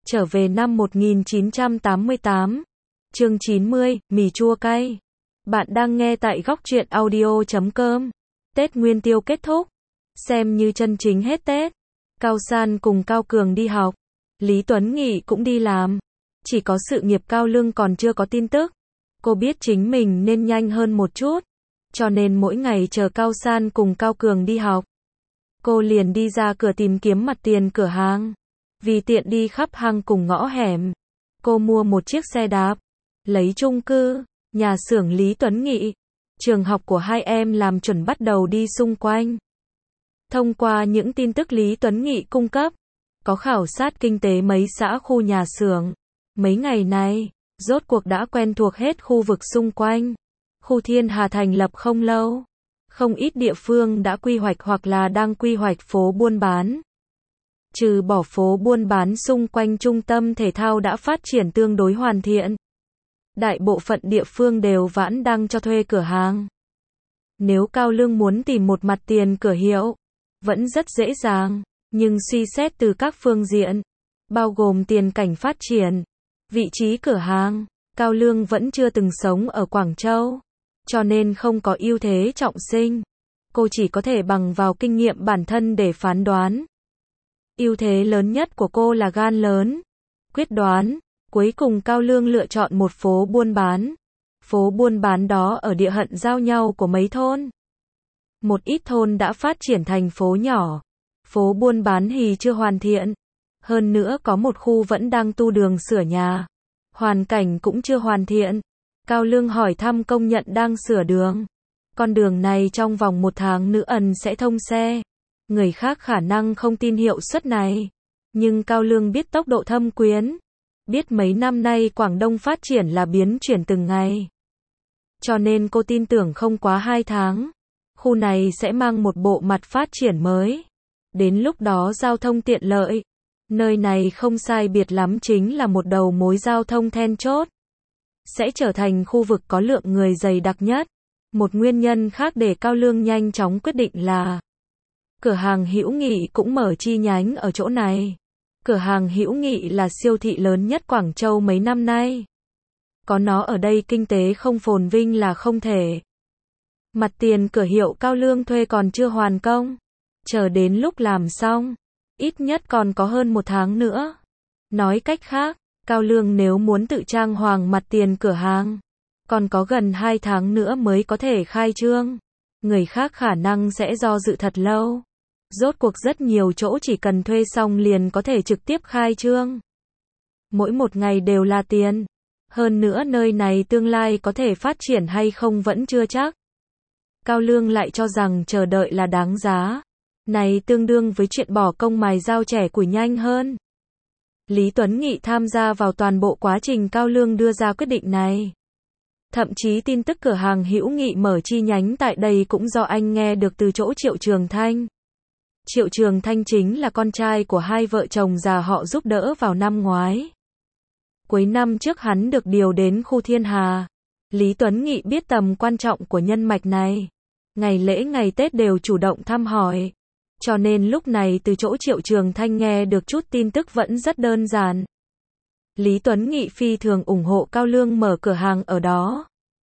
Trở về năm 1988. Chương 90, mì chua cay. Bạn đang nghe tại góc truyện audio.com. Tết Nguyên Tiêu kết thúc. Xem như chân chính hết Tết. Cao San cùng Cao Cường đi học. Lý Tuấn Nghị cũng đi làm. Chỉ có sự nghiệp Cao Lương còn chưa có tin tức. Cô biết chính mình nên nhanh hơn một chút. Cho nên mỗi ngày chờ Cao San cùng Cao Cường đi học. Cô liền đi ra cửa tìm kiếm mặt tiền cửa hàng. Vì tiện đi khắp hang cùng ngõ hẻm. Cô mua một chiếc xe đạp. Lấy chung cư, nhà xưởng Lý Tuấn Nghị, trường học của hai em làm chuẩn bắt đầu đi xung quanh. Thông qua những tin tức Lý Tuấn Nghị cung cấp, có khảo sát kinh tế mấy xã khu nhà xưởng. Mấy ngày này, rốt cuộc đã quen thuộc hết khu vực xung quanh. Khu Thiên Hà thành lập không lâu. Không ít địa phương đã quy hoạch hoặc là đang quy hoạch phố buôn bán. Trừ bỏ phố buôn bán xung quanh trung tâm thể thao đã phát triển tương đối hoàn thiện. Đại bộ phận địa phương đều vẫn đang cho thuê cửa hàng. Nếu Cao Lương muốn tìm một mặt tiền cửa hiệu, vẫn rất dễ dàng, nhưng suy xét từ các phương diện, bao gồm tiền cảnh phát triển, vị trí cửa hàng, Cao Lương vẫn chưa từng sống ở Quảng Châu, cho nên không có ưu thế trọng sinh. Cô chỉ có thể bằng vào kinh nghiệm bản thân để phán đoán. Ưu thế lớn nhất của cô là gan lớn, quyết đoán. Cuối cùng Cao Lương lựa chọn một phố buôn bán. Phố buôn bán đó ở địa hận giao nhau của mấy thôn. Một ít thôn đã phát triển thành phố nhỏ. Phố buôn bán thì chưa hoàn thiện. Hơn nữa có một khu vẫn đang tu đường sửa nhà. Hoàn cảnh cũng chưa hoàn thiện. Cao Lương hỏi thăm công nhận đang sửa đường. Con đường này trong vòng 1 tháng nữa sẽ thông xe. Người khác khả năng không tin hiệu suất này. Nhưng Cao Lương biết tốc độ thâm quyến. Biết mấy năm nay Quảng Đông phát triển là biến chuyển từng ngày. Cho nên cô tin tưởng không quá 2 tháng. Khu này sẽ mang một bộ mặt phát triển mới. Đến lúc đó giao thông tiện lợi. Nơi này không sai biệt lắm chính là một đầu mối giao thông then chốt. Sẽ trở thành khu vực có lượng người dày đặc nhất. Một nguyên nhân khác để Cao Lương nhanh chóng quyết định là cửa hàng Hữu Nghị cũng mở chi nhánh ở chỗ này. Cửa hàng Hữu Nghị là siêu thị lớn nhất Quảng Châu mấy năm nay. Có nó ở đây kinh tế không phồn vinh là không thể. Mặt tiền cửa hiệu Cao Lương thuê còn chưa hoàn công. Chờ đến lúc làm xong, ít nhất còn có hơn 1 tháng nữa. Nói cách khác, Cao Lương nếu muốn tự trang hoàng mặt tiền cửa hàng, còn có gần 2 tháng nữa mới có thể khai trương. Người khác khả năng sẽ do dự thật lâu. Rốt cuộc rất nhiều chỗ chỉ cần thuê xong liền có thể trực tiếp khai trương. Mỗi một ngày đều là tiền. Hơn nữa nơi này tương lai có thể phát triển hay không vẫn chưa chắc. Cao Lương lại cho rằng chờ đợi là đáng giá. Này tương đương với chuyện bỏ công mài dao trẻ củi nhanh hơn. Lý Tuấn Nghị tham gia vào toàn bộ quá trình Cao Lương đưa ra quyết định này. Thậm chí tin tức cửa hàng Hữu Nghị mở chi nhánh tại đây cũng do anh nghe được từ chỗ Triệu Trường Thanh. Triệu Trường Thanh chính là con trai của hai vợ chồng già họ giúp đỡ vào năm ngoái. Cuối năm trước hắn được điều đến khu Thiên Hà. Lý Tuấn Nghị biết tầm quan trọng của nhân mạch này. Ngày lễ ngày Tết đều chủ động thăm hỏi. Cho nên lúc này từ chỗ Triệu Trường Thanh nghe được chút tin tức vẫn rất đơn giản. Lý Tuấn Nghị phi thường ủng hộ Cao Lương mở cửa hàng ở đó.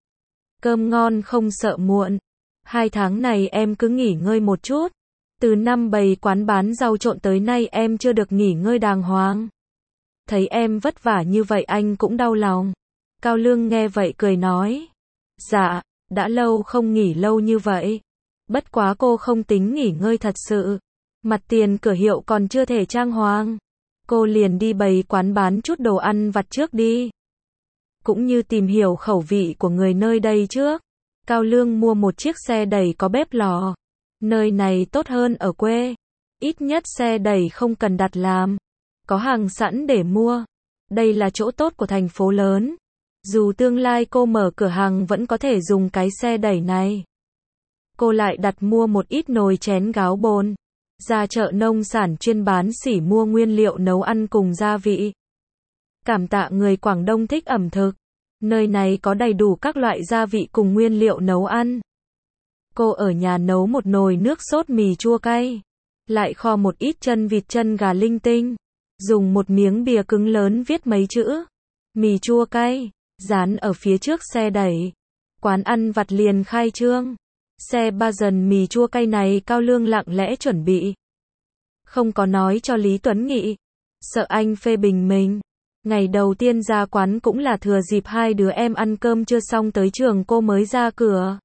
Cơm ngon không sợ muộn. 2 tháng này em cứ nghỉ ngơi một chút. Từ năm bày quán bán rau trộn tới nay em chưa được nghỉ ngơi đàng hoàng. Thấy em vất vả như vậy anh cũng đau lòng. Cao Lương nghe vậy cười nói. Dạ, đã lâu không nghỉ lâu như vậy. Bất quá cô không tính nghỉ ngơi thật sự. Mặt tiền cửa hiệu còn chưa thể trang hoàng. Cô liền đi bày quán bán chút đồ ăn vặt trước đi. Cũng như tìm hiểu khẩu vị của người nơi đây trước. Cao Lương mua một chiếc xe đẩy có bếp lò. Nơi này tốt hơn ở quê. Ít nhất xe đẩy không cần đặt làm. Có hàng sẵn để mua. Đây là chỗ tốt của thành phố lớn. Dù tương lai cô mở cửa hàng vẫn có thể dùng cái xe đẩy này. Cô lại đặt mua một ít nồi chén gáo bồn. Ra chợ nông sản chuyên bán sỉ mua nguyên liệu nấu ăn cùng gia vị. Cảm tạ người Quảng Đông thích ẩm thực. Nơi này có đầy đủ các loại gia vị cùng nguyên liệu nấu ăn. Cô ở nhà nấu một nồi nước sốt mì chua cay. Lại kho một ít chân vịt chân gà linh tinh. dùng một miếng bìa cứng lớn viết mấy chữ mì chua cay, dán ở phía trước xe đẩy. Quán ăn vặt liền khai trương. Xe ba dần mì chua cay này Cao Lương lặng lẽ chuẩn bị. Không có nói cho Lý Tuấn Nghị, sợ anh phê bình mình. Ngày đầu tiên ra quán cũng là thừa dịp hai đứa em ăn cơm chưa xong tới trường cô mới ra cửa.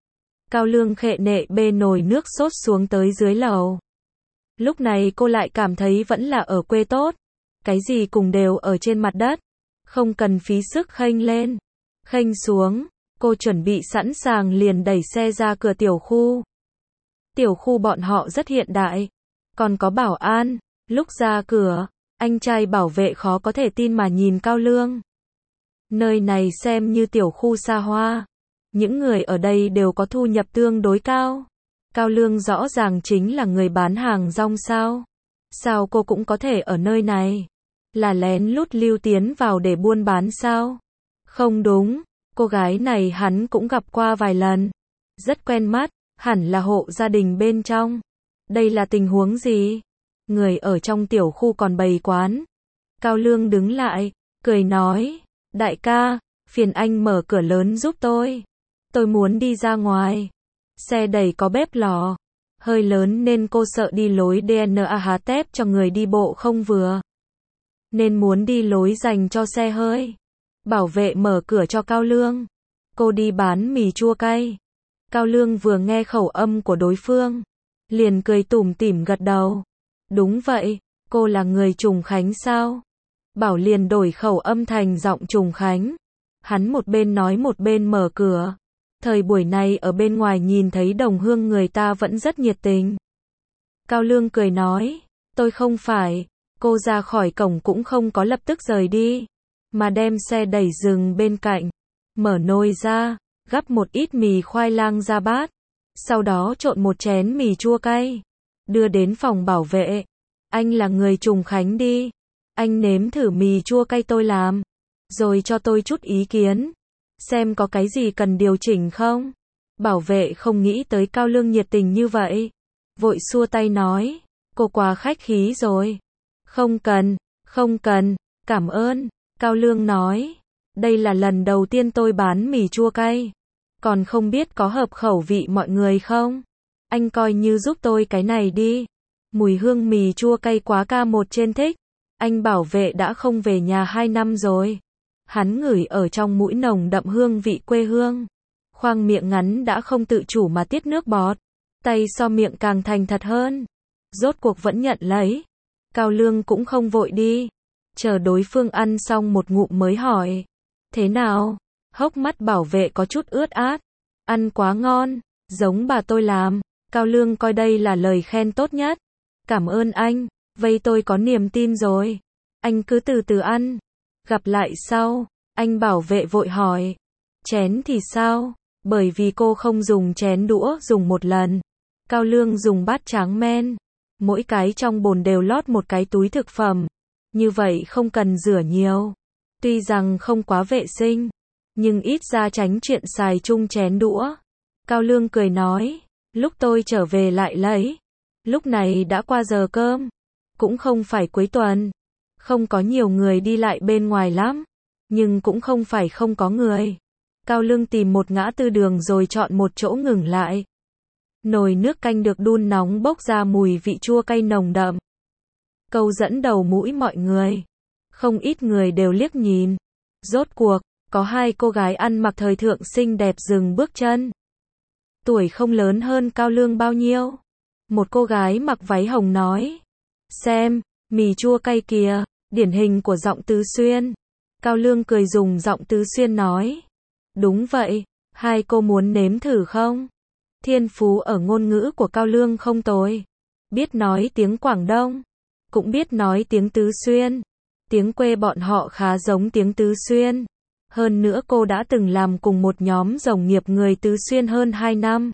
Cao Lương khệ nệ bê nồi nước sốt xuống tới dưới lầu. Lúc này cô lại cảm thấy vẫn là ở quê tốt. Cái gì cùng đều ở trên mặt đất. Không cần phí sức khênh lên. Khênh xuống, cô chuẩn bị sẵn sàng liền đẩy xe ra cửa tiểu khu. Tiểu khu bọn họ rất hiện đại. Còn có bảo an. Lúc ra cửa, anh trai bảo vệ khó có thể tin mà nhìn Cao Lương. Nơi này xem như tiểu khu xa hoa. Những người ở đây đều có thu nhập tương đối cao. Cao Lương rõ ràng chính là người bán hàng rong sao? Sao cô cũng có thể ở nơi này? Là lén lút lưu tiến vào để buôn bán sao? Không đúng, cô gái này hắn cũng gặp qua vài lần. Rất quen mắt, hẳn là hộ gia đình bên trong. Đây là tình huống gì? Người ở trong tiểu khu còn bày quán. Cao Lương đứng lại, cười nói, đại ca, phiền anh mở cửa lớn giúp tôi. Tôi muốn đi ra ngoài. Xe đẩy có bếp lò, hơi lớn nên cô sợ đi lối DNA há tép cho người đi bộ không vừa. Nên muốn đi lối dành cho xe hơi. Bảo vệ mở cửa cho Cao Lương. Cô đi bán mì chua cay. Cao Lương vừa nghe khẩu âm của đối phương, liền cười tủm tỉm gật đầu. Đúng vậy, cô là người Trùng Khánh sao? Bảo liền đổi khẩu âm thành giọng Trùng Khánh. Hắn một bên nói một bên mở cửa. Thời buổi này ở bên ngoài nhìn thấy đồng hương người ta vẫn rất nhiệt tình. Cao Lương cười nói, tôi không phải. Cô ra khỏi cổng cũng không có lập tức rời đi, mà đem xe đẩy dừng bên cạnh, mở nồi ra, gắp một ít mì khoai lang ra bát, sau đó trộn một chén mì chua cay, đưa đến phòng bảo vệ. Anh là người Trùng Khánh đi, anh nếm thử mì chua cay tôi làm, rồi cho tôi chút ý kiến, xem có cái gì cần điều chỉnh không. Bảo vệ không nghĩ tới Cao Lương nhiệt tình như vậy, vội xua tay nói, cô quá khách khí rồi. Không cần, không cần, cảm ơn. Cao Lương nói, đây là lần đầu tiên tôi bán mì chua cay, còn không biết có hợp khẩu vị mọi người không. Anh coi như giúp tôi cái này đi. Mùi hương mì chua cay quá ca một trên thích. Anh bảo vệ đã không về nhà 2 năm rồi. Hắn ngửi ở trong mũi nồng đậm hương vị quê hương. Khoang miệng ngắn đã không tự chủ mà tiết nước bọt. Tay so miệng càng thành thật hơn. Rốt cuộc vẫn nhận lấy. Cao Lương cũng không vội đi. Chờ đối phương ăn xong một ngụm mới hỏi. Thế nào? Hốc mắt bảo vệ có chút ướt át. Ăn quá ngon, giống bà tôi làm. Cao Lương coi đây là lời khen tốt nhất. Cảm ơn anh, vây tôi có niềm tin rồi. Anh cứ từ từ ăn. Gặp lại sau, anh bảo vệ vội hỏi. Chén thì sao? Bởi vì cô không dùng chén đũa, dùng một lần. Cao Lương dùng bát tráng men. Mỗi cái trong bồn đều lót một cái túi thực phẩm. Như vậy không cần rửa nhiều. Tuy rằng không quá vệ sinh, nhưng ít ra tránh chuyện xài chung chén đũa. Cao Lương cười nói, lúc tôi trở về lại lấy. Lúc này đã qua giờ cơm, cũng không phải cuối tuần. Không có nhiều người đi lại bên ngoài lắm, nhưng cũng không phải không có người. Cao Lương tìm một ngã tư đường rồi chọn một chỗ ngừng lại. Nồi nước canh được đun nóng bốc ra mùi vị chua cay nồng đậm. Câu dẫn đầu mũi mọi người. Không ít người đều liếc nhìn. Rốt cuộc, có 2 cô gái ăn mặc thời thượng xinh đẹp dừng bước chân. Tuổi không lớn hơn Cao Lương bao nhiêu. Một cô gái mặc váy hồng nói. Xem, mì chua cay kìa, điển hình của giọng Tứ Xuyên. Cao Lương cười dùng giọng Tứ Xuyên nói. Đúng vậy, 2 cô muốn nếm thử không? Thiên phú ở ngôn ngữ của Cao Lương không tồi. Biết nói tiếng Quảng Đông, cũng biết nói tiếng Tứ Xuyên. Tiếng quê bọn họ khá giống tiếng Tứ Xuyên. Hơn nữa cô đã từng làm cùng một nhóm đồng nghiệp người Tứ Xuyên hơn 2 năm.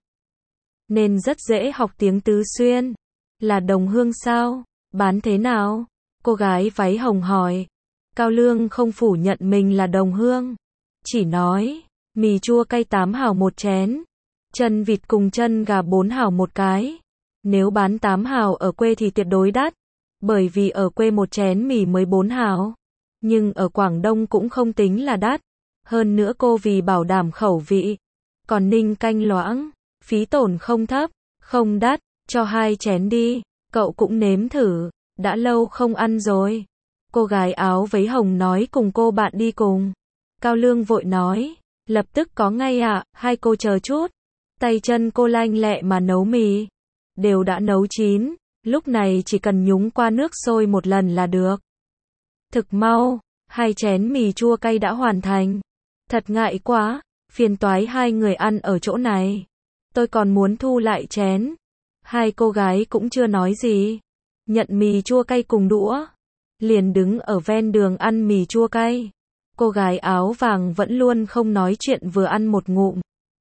Nên rất dễ học tiếng Tứ Xuyên. Là đồng hương sao? Bán thế nào? Cô gái váy hồng hỏi. Cao Lương không phủ nhận mình là đồng hương. Chỉ nói, mì chua cay 8 hào một chén. Chân vịt cùng chân gà 4 hào một cái. Nếu bán 8 hào ở quê thì tuyệt đối đắt. Bởi vì ở quê một chén mì mới 4 hào. Nhưng ở Quảng Đông cũng không tính là đắt. Hơn nữa cô vì bảo đảm khẩu vị. Còn ninh canh loãng, phí tổn không thấp, không đắt, cho 2 chén đi. Cậu cũng nếm thử, đã lâu không ăn rồi. Cô gái áo váy hồng nói cùng cô bạn đi cùng. Cao Lương vội nói, lập tức có ngay ạ, hai cô chờ chút. Tay chân cô lanh lẹ mà nấu mì. Đều đã nấu chín, lúc này chỉ cần nhúng qua nước sôi một lần là được. Thực mau, 2 chén mì chua cay đã hoàn thành. Thật ngại quá, phiền toái hai người ăn ở chỗ này. Tôi còn muốn thu lại chén. Hai cô gái cũng chưa nói gì. Nhận mì chua cay cùng đũa. Liền đứng ở ven đường ăn mì chua cay. Cô gái áo vàng vẫn luôn không nói chuyện vừa ăn một ngụm.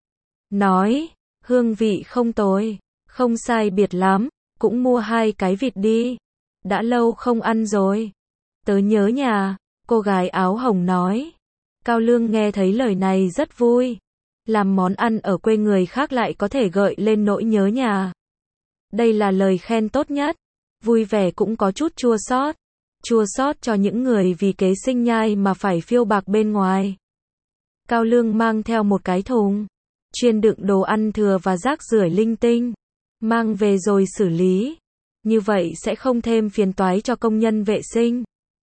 Nói, hương vị không tồi, không sai biệt lắm, cũng mua 2 cái vịt đi. Đã lâu không ăn rồi. Tớ nhớ nhà, cô gái áo hồng nói. Cao Lương nghe thấy lời này rất vui. Làm món ăn ở quê người khác lại có thể gợi lên nỗi nhớ nhà. Đây là lời khen tốt nhất. Vui vẻ cũng có chút chua xót. Chua xót cho những người vì kế sinh nhai mà phải phiêu bạc bên ngoài. Cao Lương mang theo một cái thùng, chuyên đựng đồ ăn thừa và rác rưởi linh tinh. Mang về rồi xử lý. Như vậy sẽ không thêm phiền toái cho công nhân vệ sinh.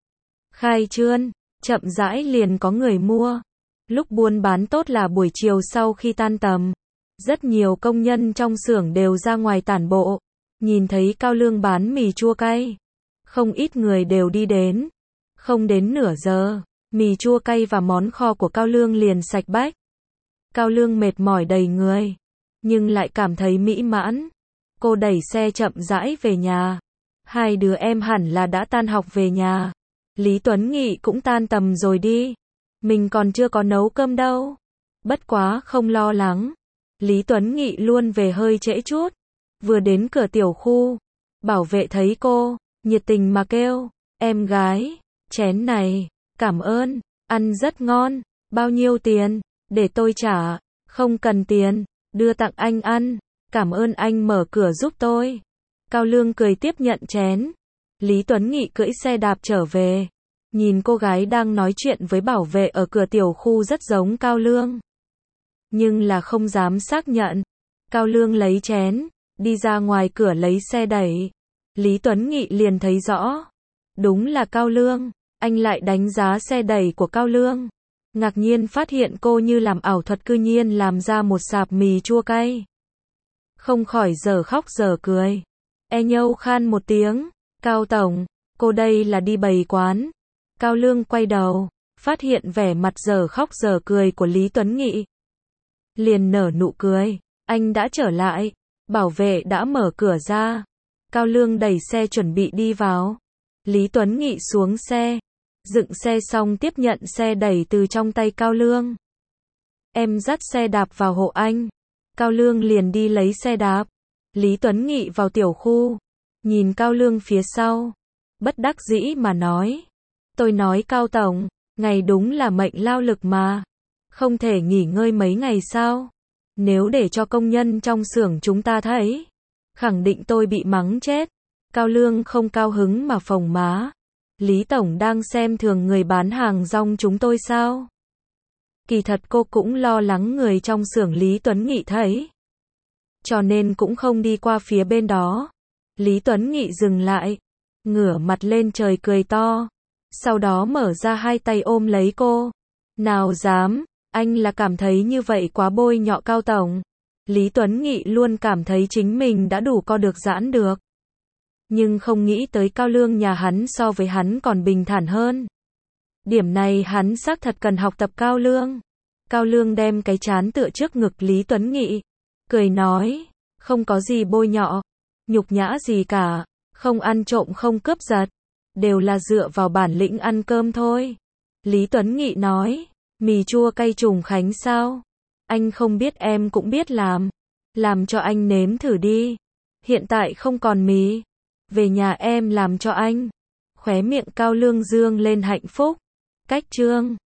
Khai trương, chậm rãi liền có người mua. Lúc buôn bán tốt là buổi chiều sau khi tan tầm. Rất nhiều công nhân trong xưởng đều ra ngoài tản bộ. Nhìn thấy Cao Lương bán mì chua cay. Không ít người đều đi đến. Không đến nửa giờ, mì chua cay và món kho của Cao Lương liền sạch bách. Cao Lương mệt mỏi đầy người. Nhưng lại cảm thấy mỹ mãn. Cô đẩy xe chậm rãi về nhà. Hai đứa em hẳn là đã tan học về nhà. Lý Tuấn Nghị cũng tan tầm rồi đi. Mình còn chưa có nấu cơm đâu. Bất quá không lo lắng. Lý Tuấn Nghị luôn về hơi trễ chút. Vừa đến cửa tiểu khu, bảo vệ thấy cô, nhiệt tình mà kêu, em gái, chén này, cảm ơn, ăn rất ngon, bao nhiêu tiền, để tôi trả, không cần tiền, đưa tặng anh ăn, cảm ơn anh mở cửa giúp tôi. Cao Lương cười tiếp nhận chén. Lý Tuấn Nghị cưỡi xe đạp trở về. Nhìn cô gái đang nói chuyện với bảo vệ ở cửa tiểu khu rất giống Cao Lương. Nhưng là không dám xác nhận. Cao Lương lấy chén, đi ra ngoài cửa lấy xe đẩy. Lý Tuấn Nghị liền thấy rõ. Đúng là Cao Lương. Anh lại đánh giá xe đẩy của Cao Lương. Ngạc nhiên phát hiện cô như làm ảo thuật cư nhiên làm ra một sạp mì chua cay. Không khỏi giờ khóc giờ cười. E nhâu khan một tiếng. Cao Tổng, cô đây là đi bày quán. Cao Lương quay đầu, phát hiện vẻ mặt giờ khóc giờ cười của Lý Tuấn Nghị. Liền nở nụ cười, anh đã trở lại, bảo vệ đã mở cửa ra. Cao Lương đẩy xe chuẩn bị đi vào. Lý Tuấn Nghị xuống xe, dựng xe xong tiếp nhận xe đẩy từ trong tay Cao Lương. Em dắt xe đạp vào hộ anh. Cao Lương liền đi lấy xe đạp. Lý Tuấn Nghị vào tiểu khu, nhìn Cao Lương phía sau, bất đắc dĩ mà nói. Tôi nói Cao Tổng, ngày đúng là mệnh lao lực mà. Không thể nghỉ ngơi mấy ngày sao? Nếu để cho công nhân trong xưởng chúng ta thấy, khẳng định tôi bị mắng chết. Cao Lương không cao hứng mà phồng má. Lý Tổng đang xem thường người bán hàng rong chúng tôi sao? Kỳ thật cô cũng lo lắng người trong xưởng Lý Tuấn Nghị thấy. Cho nên cũng không đi qua phía bên đó. Lý Tuấn Nghị dừng lại, ngửa mặt lên trời cười to. Sau đó mở ra hai tay ôm lấy cô. Nào dám, anh là cảm thấy như vậy quá bôi nhọ Cao Tổng. Lý Tuấn Nghị luôn cảm thấy chính mình đã đủ co được giãn được. Nhưng không nghĩ tới Cao Lương nhà hắn so với hắn còn bình thản hơn. Điểm này hắn xác thật cần học tập Cao Lương. Cao Lương đem cái trán tựa trước ngực Lý Tuấn Nghị. Cười nói, không có gì bôi nhọ, nhục nhã gì cả, không ăn trộm không cướp giật. Đều là dựa vào bản lĩnh ăn cơm thôi. Lý Tuấn Nghị nói, mì chua cay Trùng Khánh sao? Anh không biết em cũng biết làm. Làm cho anh nếm thử đi. Hiện tại không còn mì. Về nhà em làm cho anh. Khóe miệng Cao Lương dương lên hạnh phúc. Cách chương